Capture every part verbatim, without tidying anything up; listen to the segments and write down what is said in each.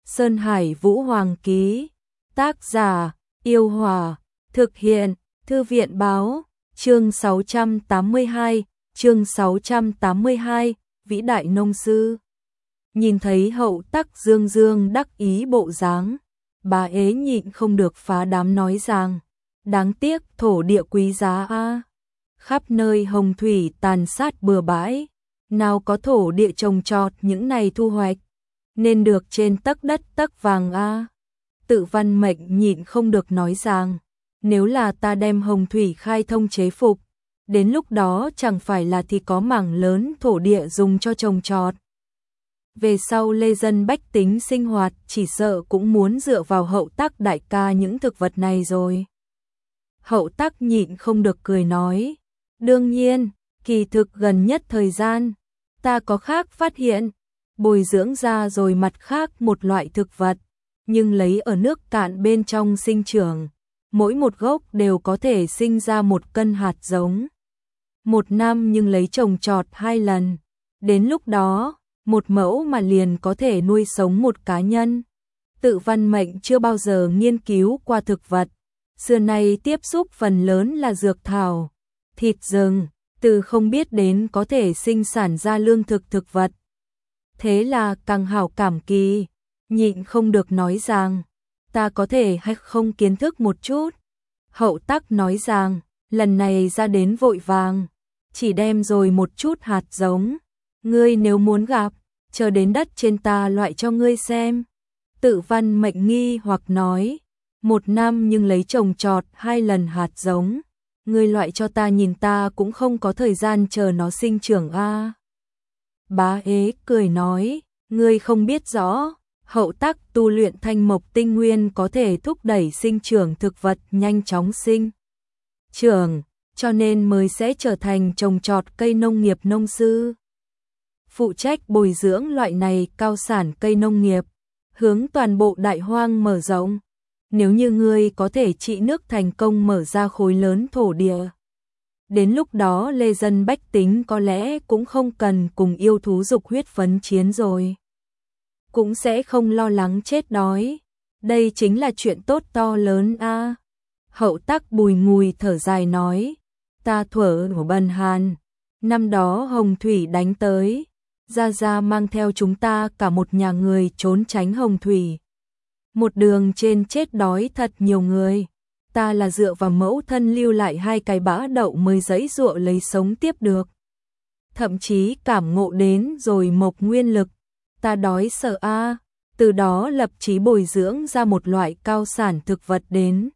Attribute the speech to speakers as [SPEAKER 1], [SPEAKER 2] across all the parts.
[SPEAKER 1] Sơn Hải Vũ Hoàng ký. Tác giả, Yêu Hòa. Thực hiện, Thư viện Báo. Chương sáu trăm tám mươi hai, chương sáu trăm tám mươi hai, Vĩ đại nông sư. Nhìn thấy Hậu Tắc dương dương đắc ý bộ dáng, bà ế nhịn không được phá đám nói rằng, đáng tiếc thổ địa quý giá a, khắp nơi hồng thủy tàn sát bừa bãi, nào có thổ địa trồng trọt những này thu hoạch, nên được trên tấc đất tấc vàng a. Tự Văn Mệnh nhịn không được nói rằng, nếu là ta đem hồng thủy khai thông chế phục, đến lúc đó chẳng phải là thì có mảng lớn thổ địa dùng cho trồng trọt. Về sau lê dân bách tính sinh hoạt chỉ sợ cũng muốn dựa vào Hậu Tắc đại ca những thực vật này rồi. Hậu Tắc nhịn không được cười nói, đương nhiên, kỳ thực gần nhất thời gian, ta có khác phát hiện, bồi dưỡng ra rồi mặt khác một loại thực vật, nhưng lấy ở nước cạn bên trong sinh trưởng, mỗi một gốc đều có thể sinh ra một cân hạt giống. Một năm nhưng lấy trồng trọt hai lần, đến lúc đó, một mẫu mà liền có thể nuôi sống một cá nhân. Tự Văn Mệnh chưa bao giờ nghiên cứu qua thực vật, xưa nay tiếp xúc phần lớn là dược thảo, thịt rừng, từ không biết đến có thể sinh sản ra lương thực thực vật. Thế là càng hảo cảm kỳ, nhịn không được nói rằng, ta có thể hay không kiến thức một chút. Hậu Tắc nói rằng, lần này ra đến vội vàng, chỉ đem rồi một chút hạt giống, ngươi nếu muốn gặp, chờ đến đất trên ta loại cho ngươi xem. Tự Văn Mệnh nghi hoặc nói, một năm nhưng lấy trồng trọt hai lần hạt giống, ngươi loại cho ta nhìn ta cũng không có thời gian chờ nó sinh trưởng a. Bá ế cười nói, ngươi không biết rõ, Hậu Tắc tu luyện thanh mộc tinh nguyên có thể thúc đẩy sinh trưởng thực vật nhanh chóng sinh trưởng, cho nên mới sẽ trở thành trồng trọt cây nông nghiệp nông sư. Phụ trách bồi dưỡng loại này cao sản cây nông nghiệp, hướng toàn bộ đại hoang mở rộng. Nếu như ngươi có thể trị nước thành công mở ra khối lớn thổ địa, đến lúc đó lê dân bách tính có lẽ cũng không cần cùng yêu thú dục huyết phấn chiến rồi. Cũng sẽ không lo lắng chết đói. Đây chính là chuyện tốt to lớn a. Hậu Tắc bùi ngùi thở dài nói, ta thuở của Bần Hàn, năm đó hồng thủy đánh tới, Gia Gia mang theo chúng ta cả một nhà người trốn tránh hồng thủy. Một đường trên chết đói thật nhiều người, ta là dựa vào mẫu thân lưu lại hai cái bã đậu mới giãy giụa lấy sống tiếp được. Thậm chí cảm ngộ đến rồi mộc nguyên lực, ta đói sợ a, từ đó lập chí bồi dưỡng ra một loại cao sản thực vật đến,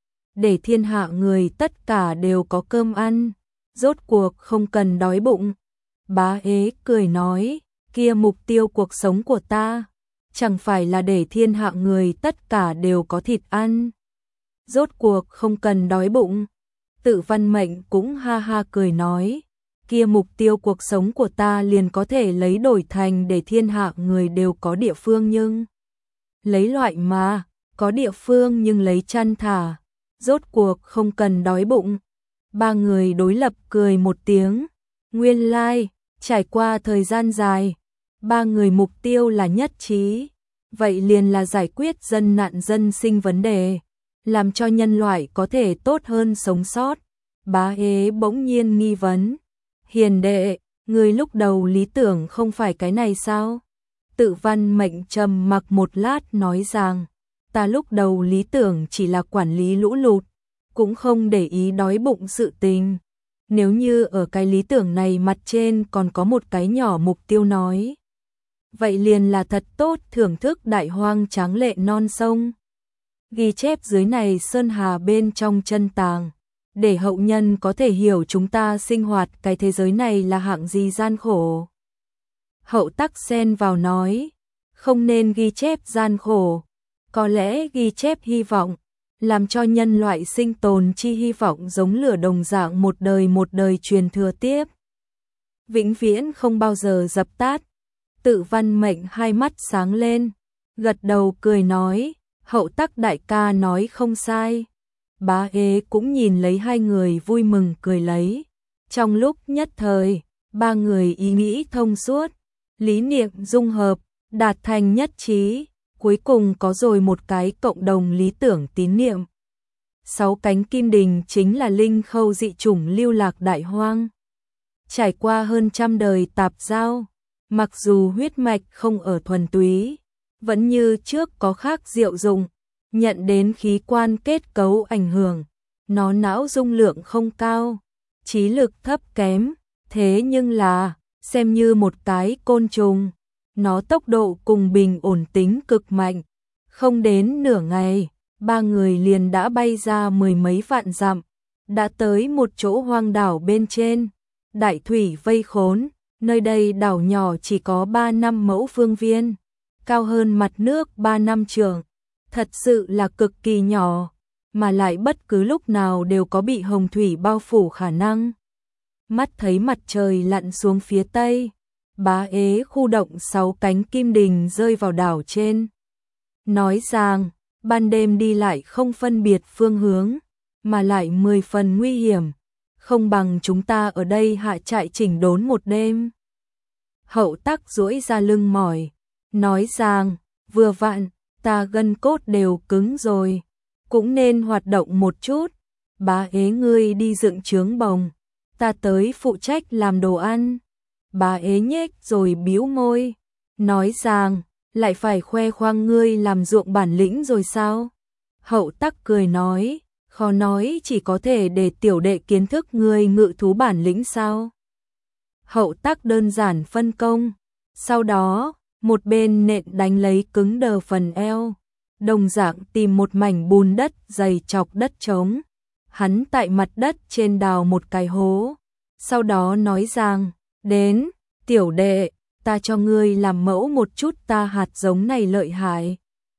[SPEAKER 1] để thiên hạ người tất cả đều có cơm ăn, rốt cuộc không cần đói bụng. Bá ế cười nói, kia mục tiêu cuộc sống của ta, chẳng phải là để thiên hạ người tất cả đều có thịt ăn, rốt cuộc không cần đói bụng. Tự Văn Mệnh cũng ha ha cười nói, kia mục tiêu cuộc sống của ta liền có thể lấy đổi thành để thiên hạ người đều có địa phương nhưng lấy loại mà, có địa phương nhưng lấy chăn thả, rốt cuộc không cần đói bụng. Ba người đối lập cười một tiếng, nguyên lai, like, trải qua thời gian dài, ba người mục tiêu là nhất trí, vậy liền là giải quyết dân nạn dân sinh vấn đề, làm cho nhân loại có thể tốt hơn sống sót. Bá ế bỗng nhiên nghi vấn, hiền đệ, người lúc đầu lý tưởng không phải cái này sao? Tự Văn Mệnh trầm mặc một lát nói rằng, ta lúc đầu lý tưởng chỉ là quản lý lũ lụt, cũng không để ý đói bụng sự tình. Nếu như ở cái lý tưởng này mặt trên còn có một cái nhỏ mục tiêu nói, vậy liền là thật tốt thưởng thức đại hoang tráng lệ non sông. Ghi chép dưới này sơn hà bên trong chân tàng, để hậu nhân có thể hiểu chúng ta sinh hoạt cái thế giới này là hạng gì gian khổ. Hậu Tắc xen vào nói, không nên ghi chép gian khổ, có lẽ ghi chép hy vọng, làm cho nhân loại sinh tồn chi hy vọng giống lửa đồng dạng một đời một đời truyền thừa tiếp, vĩnh viễn không bao giờ dập tắt. Tự Văn Mệnh hai mắt sáng lên, gật đầu cười nói, Hậu Tắc đại ca nói không sai. Bá ế cũng nhìn lấy hai người vui mừng cười lấy. Trong lúc nhất thời, ba người ý nghĩ thông suốt, lý niệm dung hợp, đạt thành nhất trí, cuối cùng có rồi một cái cộng đồng lý tưởng tín niệm. Sáu cánh kim đình chính là linh khâu dị chủng lưu lạc đại hoang. Trải qua hơn trăm đời tạp giao, mặc dù huyết mạch không ở thuần túy, vẫn như trước có khác diệu dụng, nhận đến khí quan kết cấu ảnh hưởng, nó não dung lượng không cao, trí lực thấp kém, thế nhưng là, xem như một cái côn trùng, nó tốc độ cùng bình ổn tính cực mạnh, không đến nửa ngày, ba người liền đã bay ra mười mấy vạn dặm, đã tới một chỗ hoang đảo bên trên, đại thủy vây khốn, nơi đây đảo nhỏ chỉ có ba năm mẫu phương viên, cao hơn mặt nước ba năm trượng, thật sự là cực kỳ nhỏ, mà lại bất cứ lúc nào đều có bị hồng thủy bao phủ khả năng. Mắt thấy mặt trời lặn xuống phía tây, bá ế khu động sáu cánh kim đình rơi vào đảo trên. Nói rằng, ban đêm đi lại không phân biệt phương hướng, mà lại mười phần nguy hiểm, không bằng chúng ta ở đây hạ trại chỉnh đốn một đêm. Hậu Tắc duỗi ra lưng mỏi, nói rằng, vừa vặn, ta gân cốt đều cứng rồi, cũng nên hoạt động một chút, bá ế ngươi đi dựng trướng bồng, ta tới phụ trách làm đồ ăn. Bá ế nhếch rồi bĩu môi, nói rằng, lại phải khoe khoang ngươi làm ruộng bản lĩnh rồi sao? Hậu Tắc cười nói, khó nói chỉ có thể để tiểu đệ kiến thức ngươi ngự thú bản lĩnh sao? Hậu Tắc đơn giản phân công, sau đó, một bên nện đánh lấy cứng đờ phần eo, đồng dạng tìm một mảnh bùn đất dày chọc đất trống. Hắn tại mặt đất trên đào một cái hố, sau đó nói rằng, đến, tiểu đệ, ta cho ngươi làm mẫu một chút ta hạt giống này lợi hại.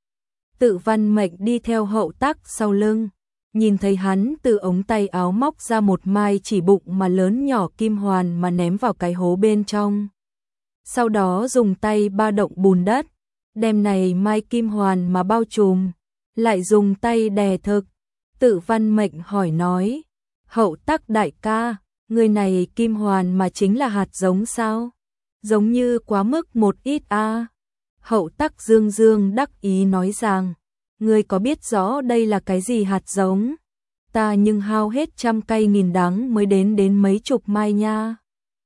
[SPEAKER 1] Tự Văn Mệnh đi theo Hậu Tắc sau lưng, nhìn thấy hắn từ ống tay áo móc ra một mai chỉ bụng mà lớn nhỏ kim hoàn mà ném vào cái hố bên trong. Sau đó dùng tay ba động bùn đất, đem này mai kim hoàn mà bao trùm, lại dùng tay đè thực. Tự Văn Mệnh hỏi nói, Hậu Tắc đại ca, người này kim hoàn mà chính là hạt giống sao? Giống như quá mức một ít a. À. Hậu Tắc dương dương đắc ý nói rằng, ngươi có biết rõ đây là cái gì hạt giống? Ta nhưng hao hết trăm cây nghìn đắng mới đến đến mấy chục mai nha.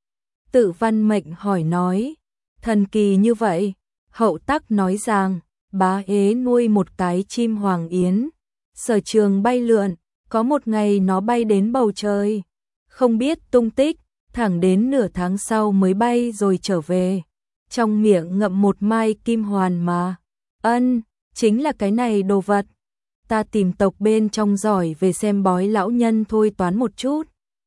[SPEAKER 1] Tự Văn Mệnh hỏi nói, thần kỳ như vậy? Hậu Tắc nói rằng, bá ế nuôi một cái chim hoàng yến, sở trường bay lượn, có một ngày nó bay đến bầu trời, không biết tung tích, thẳng đến nửa tháng sau mới bay rồi trở về, trong miệng ngậm một mai kim hoàn mà. Ân, chính là cái này đồ vật. Ta tìm tộc bên trong giỏi về xem bói lão nhân thôi toán một chút,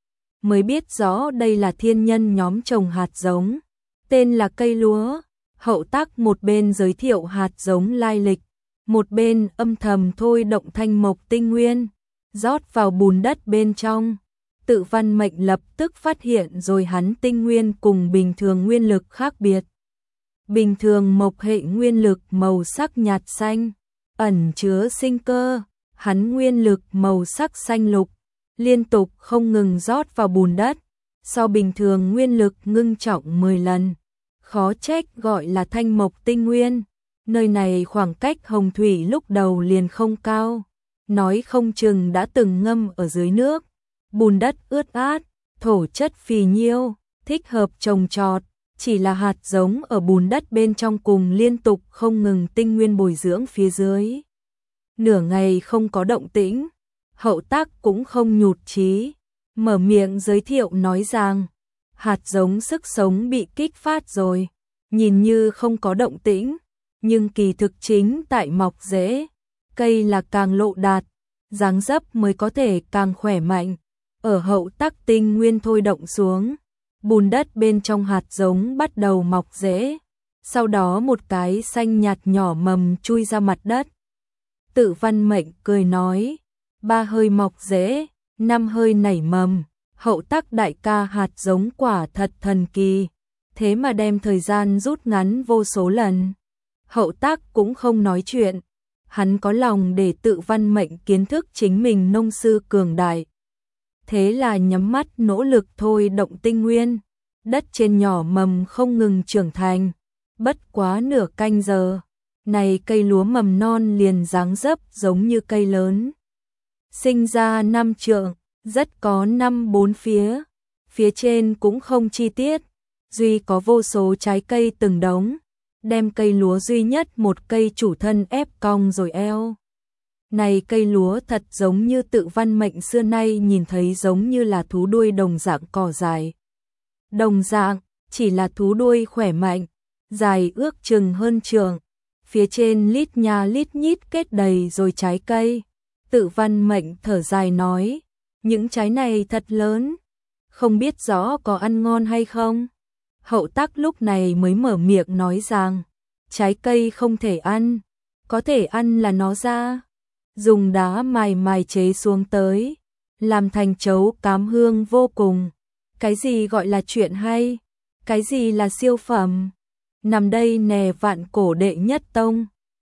[SPEAKER 1] mới biết rõ đây là thiên nhân nhóm trồng hạt giống, tên là cây lúa. Hậu Tắc một bên giới thiệu hạt giống lai lịch, một bên âm thầm thôi động thanh mộc tinh nguyên, rót vào bùn đất bên trong. Tự Văn Mệnh lập tức phát hiện rồi hắn tinh nguyên cùng bình thường nguyên lực khác biệt. Bình thường mộc hệ nguyên lực màu sắc nhạt xanh, ẩn chứa sinh cơ, hắn nguyên lực màu sắc xanh lục, liên tục không ngừng rót vào bùn đất, so bình thường nguyên lực ngưng trọng mười lần. Khó trách gọi là thanh mộc tinh nguyên, nơi này khoảng cách hồng thủy lúc đầu liền không cao, nói không chừng đã từng ngâm ở dưới nước, bùn đất ướt át, thổ chất phì nhiêu, thích hợp trồng trọt, chỉ là hạt giống ở bùn đất bên trong cùng liên tục không ngừng tinh nguyên bồi dưỡng phía dưới. Nửa ngày không có động tĩnh, Hậu Tắc cũng không nhụt chí, mở miệng giới thiệu nói rằng, hạt giống sức sống bị kích phát rồi, nhìn như không có động tĩnh, nhưng kỳ thực chính tại mọc rễ, cây là càng lộ đạt, dáng dấp mới có thể càng khỏe mạnh. Ở Hậu Tắc tinh nguyên thôi động xuống, bùn đất bên trong hạt giống bắt đầu mọc rễ, sau đó một cái xanh nhạt nhỏ mầm chui ra mặt đất. Tự Văn Mệnh cười nói, ba hơi mọc rễ, năm hơi nảy mầm. Hậu Tắc đại ca hạt giống quả thật thần kỳ, thế mà đem thời gian rút ngắn vô số lần. Hậu Tắc cũng không nói chuyện, hắn có lòng để Tự Văn Mệnh kiến thức chính mình nông sư cường đại. Thế là nhắm mắt nỗ lực thôi động tinh nguyên, đất trên nhỏ mầm không ngừng trưởng thành, bất quá nửa canh giờ, Này cây lúa mầm non liền dáng dấp giống như cây lớn. Sinh ra năm trượng, rất có năm bốn phía. Phía trên cũng không chi tiết, duy có vô số trái cây từng đống, đem cây lúa duy nhất một cây chủ thân ép cong rồi eo. Này cây lúa thật giống như tự văn mệnh xưa nay nhìn thấy giống như là thú đuôi đồng dạng cỏ dài. Đồng dạng, chỉ là thú đuôi khỏe mạnh, dài ước chừng hơn trượng, phía trên lít nha lít nhít kết đầy rồi trái cây. Tự văn mệnh thở dài nói, những trái này thật lớn, không biết rõ có ăn ngon hay không. Hậu Tắc lúc này mới mở miệng nói rằng, trái cây không thể ăn, có thể ăn là nó ra. Dùng đá mài mài chế xuống tới, làm thành chấu cám hương vô cùng. Cái gì gọi là chuyện hay, cái gì là siêu phẩm. Nằm đây nè vạn cổ đệ nhất tông,